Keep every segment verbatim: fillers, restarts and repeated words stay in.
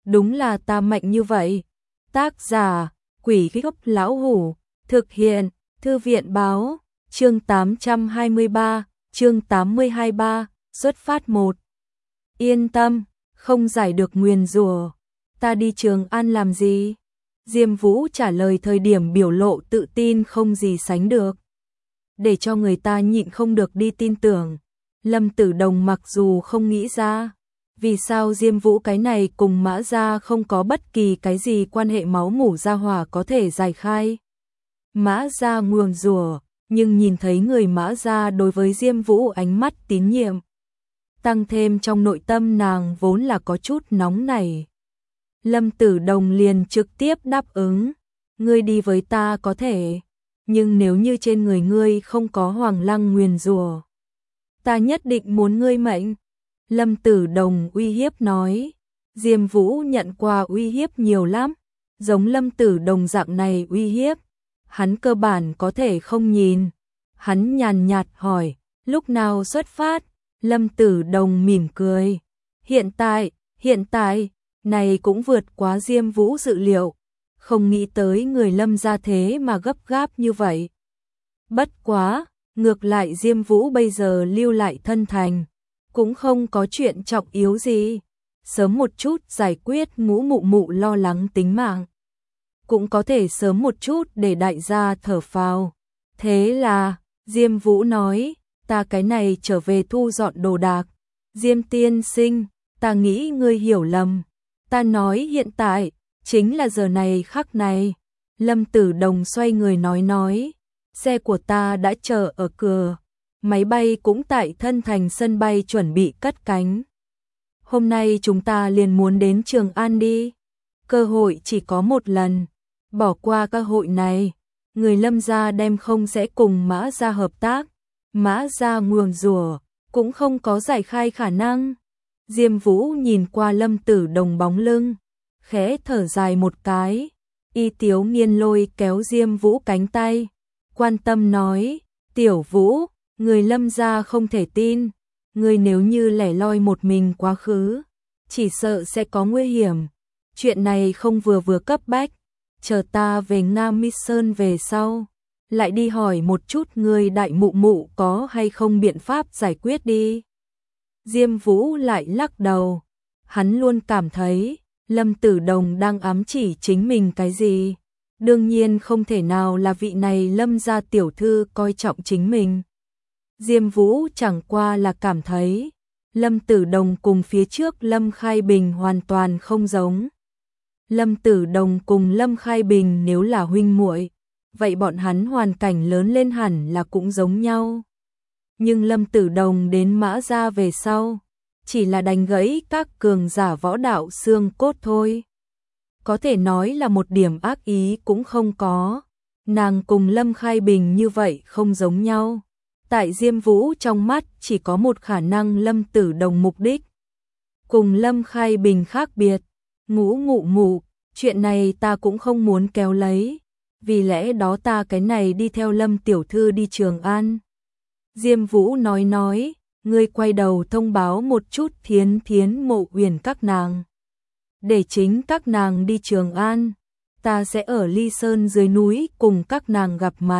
đúng là ta mạnh như vậy. Tác giả, Quỷ Gốc Lão Hủ, thực hiện, Thư viện báo, chương tám trăm hai mươi ba, chương tám mươi hai ba, xuất phát một. Yên tâm, không giải được nguyền rủa, ta đi Trường An làm gì? Diêm Vũ trả lời thời điểm biểu lộ tự tin không gì sánh được, để cho người ta nhịn không được đi tin tưởng. Lâm Tử Đồng mặc dù không nghĩ ra vì sao Diêm Vũ cái này cùng Mã Gia không có bất kỳ cái gì quan hệ máu mủ gia hỏa có thể giải khai Mã Gia nguyền rủa, nhưng nhìn thấy người Mã Gia đối với Diêm Vũ ánh mắt tín nhiệm, tăng thêm trong nội tâm nàng vốn là có chút nóng nảy. Lâm Tử Đồng liền trực tiếp đáp ứng, ngươi đi với ta có thể, nhưng nếu như trên người ngươi không có Hoàng Lăng nguyền rủa, ta nhất định muốn ngươi mệnh. Lâm Tử Đồng uy hiếp nói. Diêm Vũ nhận qua uy hiếp nhiều lắm, giống Lâm Tử Đồng dạng này uy hiếp, hắn cơ bản có thể không nhìn. Hắn nhàn nhạt hỏi, lúc nào xuất phát? Lâm Tử Đồng mỉm cười, hiện tại, hiện tại, này cũng vượt quá Diêm Vũ dự liệu, không nghĩ tới người Lâm gia thế mà gấp gáp như vậy. Bất quá, ngược lại Diêm Vũ bây giờ lưu lại thân thành, cũng không có chuyện trọng yếu gì, sớm một chút giải quyết Ngũ Mụ Mụ lo lắng tính mạng, cũng có thể sớm một chút để đại gia thở phào. Thế là, Diêm Vũ nói, ta cái này trở về thu dọn đồ đạc. Diêm tiên sinh, ta nghĩ ngươi hiểu lầm, ta nói hiện tại, chính là giờ này khắc này. Lâm Tử Đồng xoay người nói nói, xe của ta đã chờ ở cửa, máy bay cũng tại thân thành sân bay chuẩn bị cất cánh. Hôm nay chúng ta liền muốn đến Trường An đi, cơ hội chỉ có một lần, bỏ qua cơ hội này, người Lâm gia đem không sẽ cùng Mã gia hợp tác, Mã gia nguyền rủa cũng không có giải khai khả năng. Diêm Vũ nhìn qua Lâm Tử Đồng bóng lưng, khẽ thở dài một cái. Y Tiếu Nghiên lôi kéo Diêm Vũ cánh tay, quan tâm nói, Tiểu Vũ, người Lâm gia không thể tin, người nếu như lẻ loi một mình quá khứ, chỉ sợ sẽ có nguy hiểm. Chuyện này không vừa vừa cấp bách, chờ ta về Nam Mi Sơn về sau, lại đi hỏi một chút người đại mụ mụ có hay không biện pháp giải quyết đi. Diêm Vũ lại lắc đầu, hắn luôn cảm thấy Lâm Tử Đồng đang ám chỉ chính mình cái gì. Đương nhiên không thể nào là vị này Lâm gia tiểu thư coi trọng chính mình. Diêm Vũ chẳng qua là cảm thấy Lâm Tử Đồng cùng phía trước Lâm Khai Bình hoàn toàn không giống. Lâm Tử Đồng cùng Lâm Khai Bình nếu là huynh muội, vậy bọn hắn hoàn cảnh lớn lên hẳn là cũng giống nhau. Nhưng Lâm Tử Đồng đến Mã gia về sau, chỉ là đánh gãy các cường giả võ đạo xương cốt thôi. Có thể nói là một điểm ác ý cũng không có. Nàng cùng Lâm Khai Bình như vậy không giống nhau. Tại Diêm Vũ trong mắt chỉ có một khả năng Lâm Tử Đồng mục đích cùng Lâm Khai Bình khác biệt. Ngũ Ngụ Mụ, chuyện này ta cũng không muốn kéo lấy, vì lẽ đó ta cái này đi theo Lâm tiểu thư đi Trường An. Diêm Vũ nói nói, ngươi quay đầu thông báo một chút Thiến Thiến Mộ Uyển các nàng, để chính các nàng đi Trường An, ta sẽ ở Ly Sơn dưới núi cùng các nàng gặp mặt.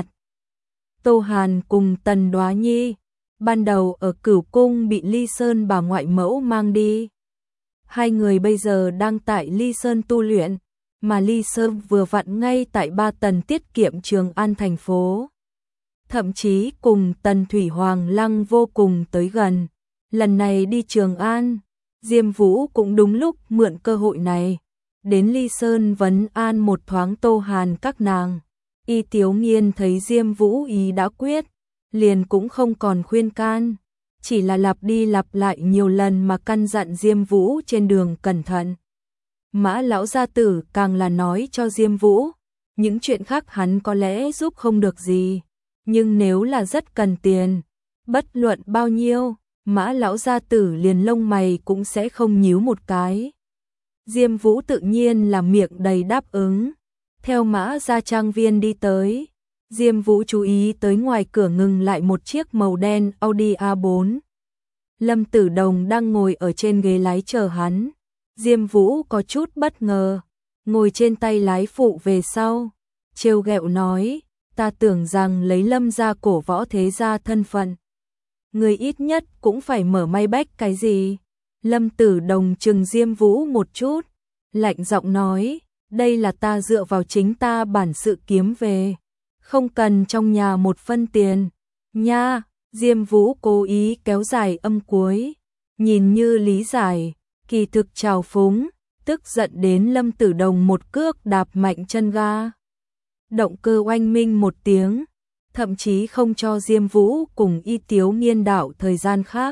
Tô Hàn cùng Tần Đoá Nhi, ban đầu ở Cửu Cung bị Ly Sơn bà ngoại mẫu mang đi. Hai người bây giờ đang tại Ly Sơn tu luyện, mà Ly Sơn vừa vặn ngay tại Ba Tần tiết kiệm Trường An thành phố. Thậm chí cùng Tần Thủy Hoàng Lăng vô cùng tới gần. Lần này đi Trường An, Diêm Vũ cũng đúng lúc mượn cơ hội này, đến Ly Sơn vấn an một thoáng Tô Hàn các nàng. Y Tiếu Nghiên thấy Diêm Vũ ý đã quyết, liền cũng không còn khuyên can, chỉ là lặp đi lặp lại nhiều lần mà căn dặn Diêm Vũ trên đường cẩn thận. Mã lão gia tử càng là nói cho Diêm Vũ, những chuyện khác hắn có lẽ giúp không được gì, nhưng nếu là rất cần tiền, bất luận bao nhiêu, Mã lão gia tử liền lông mày cũng sẽ không nhíu một cái. Diêm Vũ tự nhiên là miệng đầy đáp ứng. Theo Mã gia trang viên đi tới, Diêm Vũ chú ý tới ngoài cửa ngừng lại một chiếc màu đen Audi A bốn. Lâm Tử Đồng đang ngồi ở trên ghế lái chờ hắn. Diêm Vũ có chút bất ngờ, ngồi trên tay lái phụ về sau, trêu ghẹo nói, ta tưởng rằng lấy Lâm gia cổ võ thế gia thân phận, người ít nhất cũng phải mở may bách cái gì. Lâm Tử Đồng trừng Diêm Vũ một chút, lạnh giọng nói, đây là ta dựa vào chính ta bản sự kiếm về, không cần trong nhà một phân tiền. Nha, Diêm Vũ cố ý kéo dài âm cuối, nhìn như lý giải, kỳ thực trào phúng, tức giận đến Lâm Tử Đồng một cước đạp mạnh chân ga. Động cơ oanh minh một tiếng, thậm chí không cho Diêm Vũ cùng Y Tiếu Nghiên đảo thời gian khác.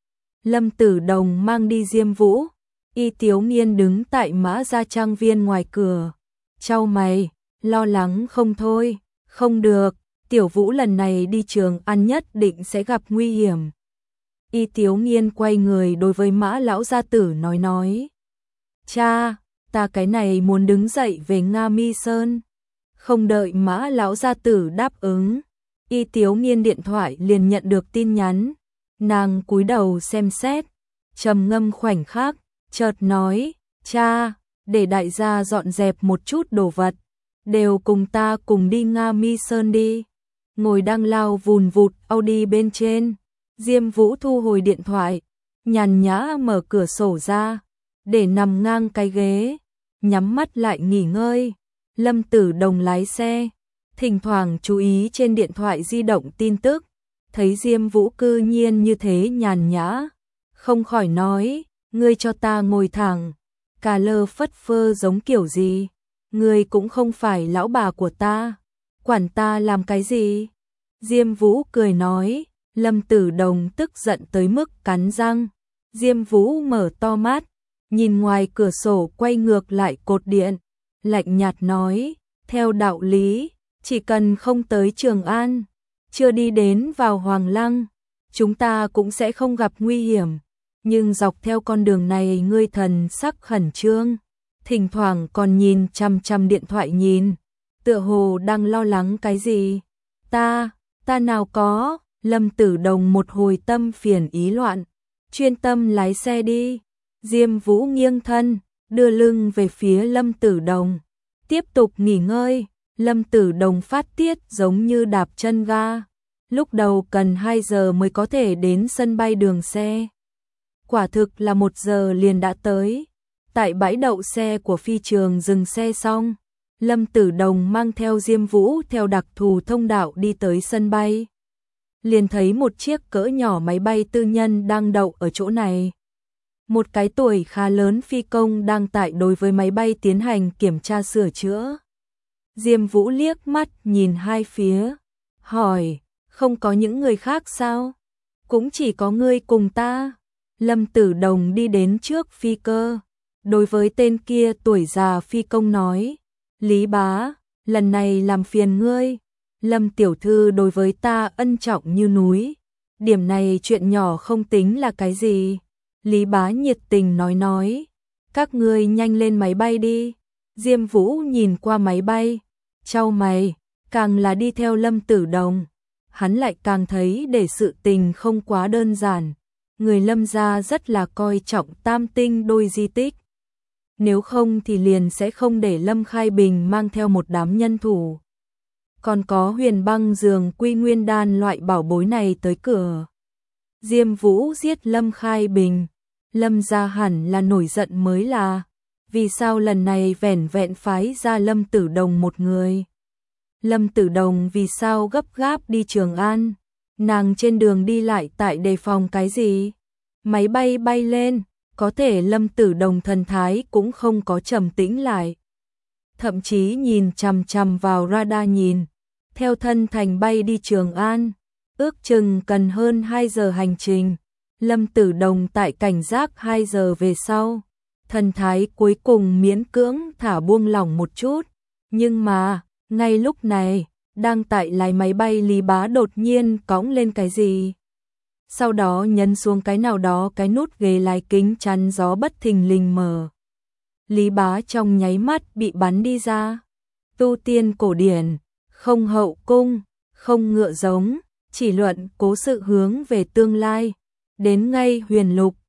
Lâm Tử Đồng mang đi Diêm Vũ, Y Tiếu Nghiên đứng tại Mã Gia trang viên ngoài cửa, chau mày, lo lắng không thôi, không được, Tiểu Vũ lần này đi Trường An nhất định sẽ gặp nguy hiểm. Y Tiếu Nghiên quay người đối với Mã lão gia tử nói nói, cha, ta cái này muốn đứng dậy về Nga Mi Sơn. Không đợi Mã lão gia tử đáp ứng, Y Tiếu Nghiên điện thoại liền nhận được tin nhắn, nàng cúi đầu xem xét, trầm ngâm khoảnh khắc, chợt nói, cha, để đại gia dọn dẹp một chút đồ vật, đều cùng ta cùng đi Nga Mi Sơn đi. Ngồi đang lao vùn vụt Audi bên trên, Diêm Vũ thu hồi điện thoại, nhàn nhã mở cửa sổ ra, để nằm ngang cái ghế, nhắm mắt lại nghỉ ngơi. Lâm Tử Đồng lái xe, thỉnh thoảng chú ý trên điện thoại di động tin tức, thấy Diêm Vũ cư nhiên như thế nhàn nhã, không khỏi nói, ngươi cho ta ngồi thẳng, cà lơ phất phơ giống kiểu gì, ngươi cũng không phải lão bà của ta, quản ta làm cái gì. Diêm Vũ cười nói, Lâm Tử Đồng tức giận tới mức cắn răng. Diêm Vũ mở to mắt, nhìn ngoài cửa sổ quay ngược lại cột điện, lạnh nhạt nói, theo đạo lý, chỉ cần không tới Trường An, chưa đi đến vào Hoàng Lăng, chúng ta cũng sẽ không gặp nguy hiểm, nhưng dọc theo con đường này ngươi thần sắc khẩn trương, thỉnh thoảng còn nhìn chằm chằm điện thoại nhìn, tựa hồ đang lo lắng cái gì. Ta, ta nào có. Lâm Tử Đồng một hồi tâm phiền ý loạn, chuyên tâm lái xe đi. Diêm Vũ nghiêng thân, đưa lưng về phía Lâm Tử Đồng, tiếp tục nghỉ ngơi. Lâm Tử Đồng phát tiết giống như đạp chân ga, lúc đầu cần hai giờ mới có thể đến sân bay Đường xe. Quả thực là một giờ liền đã tới. Tại bãi đậu xe của phi trường dừng xe xong, Lâm Tử Đồng mang theo Diêm Vũ theo đặc thù thông đạo đi tới sân bay. Liền thấy một chiếc cỡ nhỏ máy bay tư nhân đang đậu ở chỗ này. Một cái tuổi khá lớn phi công đang tại đối với máy bay tiến hành kiểm tra sửa chữa. Diêm Vũ liếc mắt nhìn hai phía, hỏi, không có những người khác sao? Cũng chỉ có ngươi cùng ta. Lâm Tử Đồng đi đến trước phi cơ, đối với tên kia tuổi già phi công nói, Lý bá, lần này làm phiền ngươi. Lâm tiểu thư đối với ta ân trọng như núi, điểm này chuyện nhỏ không tính là cái gì. Lý bá nhiệt tình nói nói, các ngươi nhanh lên máy bay đi. Diêm Vũ nhìn qua máy bay, chau mày, càng là đi theo Lâm Tử Đồng, hắn lại càng thấy để sự tình không quá đơn giản. Người Lâm gia rất là coi trọng tam tinh đôi di tích, nếu không thì liền sẽ không để Lâm Khai Bình mang theo một đám nhân thủ, còn có huyền băng giường quy nguyên đan loại bảo bối này tới cửa. Diêm Vũ giết Lâm Khai Bình, Lâm gia hẳn là nổi giận mới là, vì sao lần này vẻn vẹn phái ra Lâm Tử Đồng một người. Lâm Tử Đồng vì sao gấp gáp đi Trường An, nàng trên đường đi lại tại đề phòng cái gì. Máy bay bay lên, có thể Lâm Tử Đồng thần thái cũng không có trầm tĩnh lại, thậm chí nhìn chằm chằm vào radar nhìn, theo thân thành bay đi Trường An, ước chừng cần hơn hai giờ hành trình. Lâm Tử Đồng tại cảnh giác hai giờ về sau, thần thái cuối cùng miễn cưỡng thả buông lỏng một chút, nhưng mà, ngay lúc này, đang tại lái máy bay Lý bá đột nhiên cõng lên cái gì. Sau đó nhấn xuống cái nào đó cái nút ghế lái kính chắn gió bất thình lình mở. Lý bá trong nháy mắt bị bắn đi ra. Tu tiên cổ điển, không hậu cung, không ngựa giống, chỉ luận cố sự hướng về tương lai. Đến ngay huyền lục,